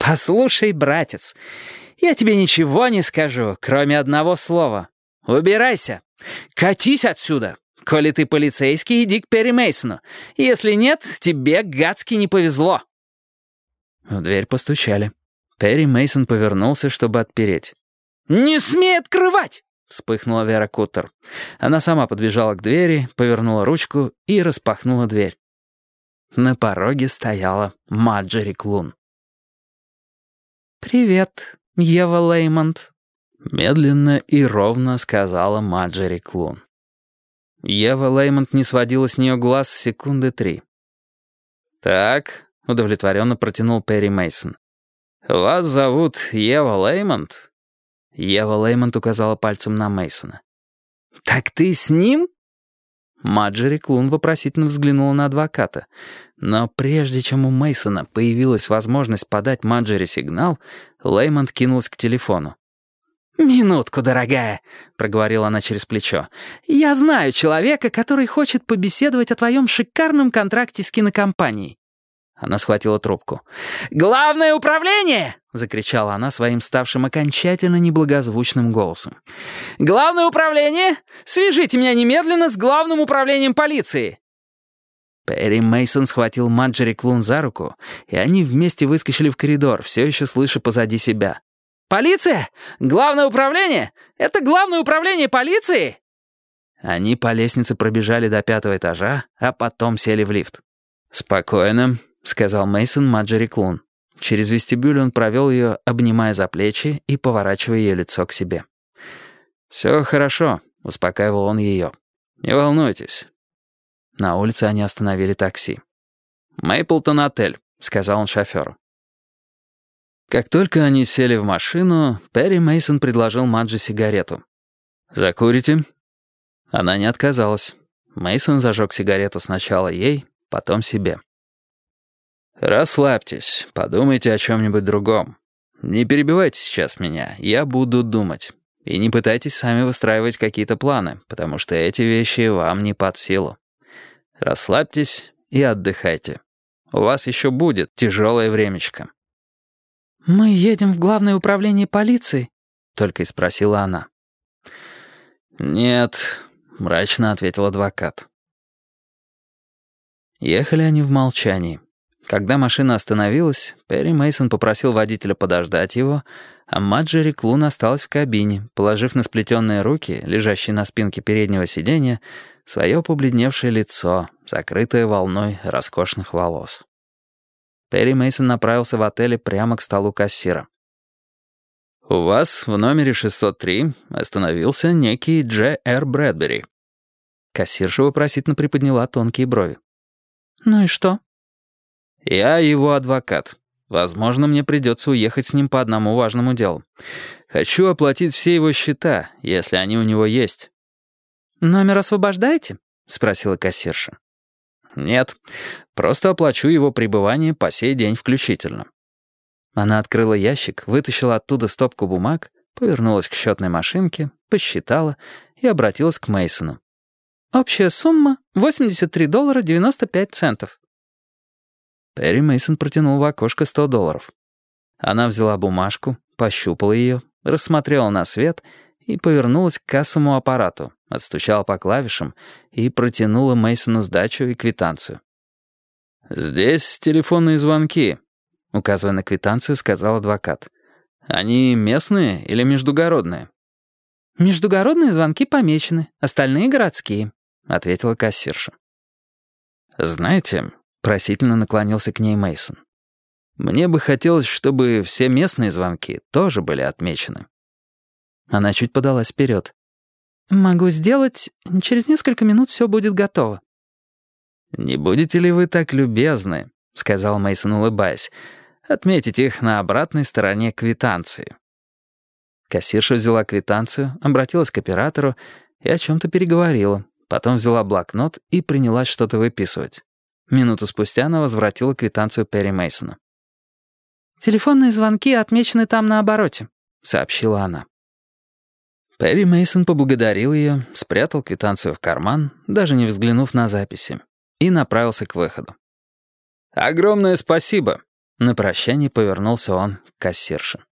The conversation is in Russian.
«Послушай, братец, я тебе ничего не скажу, кроме одного слова. Убирайся! Катись отсюда! Коли ты полицейский, иди к Перри Мейсону. Если нет, тебе гадски не повезло». В дверь постучали. Перри Мейсон повернулся, чтобы отпереть. «Не смей открывать!» — вспыхнула Вера Куттер. Она сама подбежала к двери, повернула ручку и распахнула дверь. На пороге стояла Марджери Клун. «Привет, Ева Леймонт», — медленно и ровно сказала Марджери Клун. Ева Леймонт не сводила с нее глаз секунды 3. «Так», — удовлетворенно протянул Перри Мейсон. «Вас зовут Ева Леймонт?» Ева Леймонт указала пальцем на Мейсона. «Так ты с ним?» Марджери Клун вопросительно взглянула на адвоката. Но прежде чем у Мейсона появилась возможность подать Марджери сигнал, Леймонт кинулась к телефону. «Минутку, дорогая», — проговорила она через плечо. «Я знаю человека, который хочет побеседовать о твоем шикарном контракте с кинокомпанией». Она схватила трубку. «Главное управление!» — закричала она своим ставшим окончательно неблагозвучным голосом. «Главное управление! Свяжите меня немедленно с главным управлением полиции!» Перри Мейсон схватил Марджери Клун за руку, и они вместе выскочили в коридор, все еще слыша позади себя. «Полиция? Главное управление? Это главное управление полиции?» Они по лестнице пробежали до 5-го этажа, а потом сели в лифт. «Спокойно», — сказал Мейсон Марджери Клун. Через вестибюль он провел ее, обнимая за плечи и поворачивая ее лицо к себе. «Все хорошо», — успокаивал он ее. «Не волнуйтесь». На улице они остановили такси. «Мейплтон-отель», — сказал он шоферу. Как только они сели в машину, Перри Мейсон предложил Мадже сигарету. «Закурите?» Она не отказалась. Мейсон зажег сигарету сначала ей, потом себе. «Расслабьтесь, подумайте о чем-нибудь другом. Не перебивайте сейчас меня, я буду думать. И не пытайтесь сами выстраивать какие-то планы, потому что эти вещи вам не под силу. Расслабьтесь и отдыхайте. У вас еще будет тяжелое времечко». «Мы едем в главное управление полиции?» — только и спросила она. «Нет», — мрачно ответил адвокат. Ехали они в молчании. Когда машина остановилась, Перри Мейсон попросил водителя подождать его, а Марджери Клун осталась в кабине, положив на сплетенные руки, лежащие на спинке переднего сиденья, свое побледневшее лицо, закрытое волной роскошных волос. Перри Мейсон направился в отеле прямо к столу кассира. «У вас в номере 603 остановился некий Дж.Р. Брэдбери». Кассирша вопросительно приподняла тонкие брови. «Ну и что?» «Я его адвокат. Возможно, мне придется уехать с ним по одному важному делу. Хочу оплатить все его счета, если они у него есть». «Номер освобождаете?» — спросила кассирша. «Нет, просто оплачу его пребывание по сей день включительно». Она открыла ящик, вытащила оттуда стопку бумаг, повернулась к счетной машинке, посчитала и обратилась к Мейсону. «Общая сумма — $83.95. Перри Мейсон протянул в окошко $100. Она взяла бумажку, пощупала ее, рассмотрела на свет и повернулась к кассовому аппарату, отстучала по клавишам и протянула Мейсону сдачу и квитанцию. «Здесь телефонные звонки», — указывая на квитанцию, сказал адвокат. «Они местные или междугородные?» «Междугородные звонки помечены, остальные городские», — ответила кассирша. «Знаете», — просительно наклонился к ней Мейсон, «мне бы хотелось, чтобы все местные звонки тоже были отмечены». Она чуть подалась вперед. «Могу сделать. Через несколько минут все будет готово». «Не будете ли вы так любезны», — сказал Мейсон, улыбаясь, «отметить их на обратной стороне квитанции?» Кассирша взяла квитанцию, обратилась к оператору и о чем-то переговорила. Потом взяла блокнот и принялась что-то выписывать. Минуту спустя она возвратила квитанцию Перри Мейсону. «Телефонные звонки отмечены там на обороте», — сообщила она. Перри Мейсон поблагодарил ее, спрятал квитанцию в карман, даже не взглянув на записи, и направился к выходу. «Огромное спасибо», На прощание повернулся он к кассирше.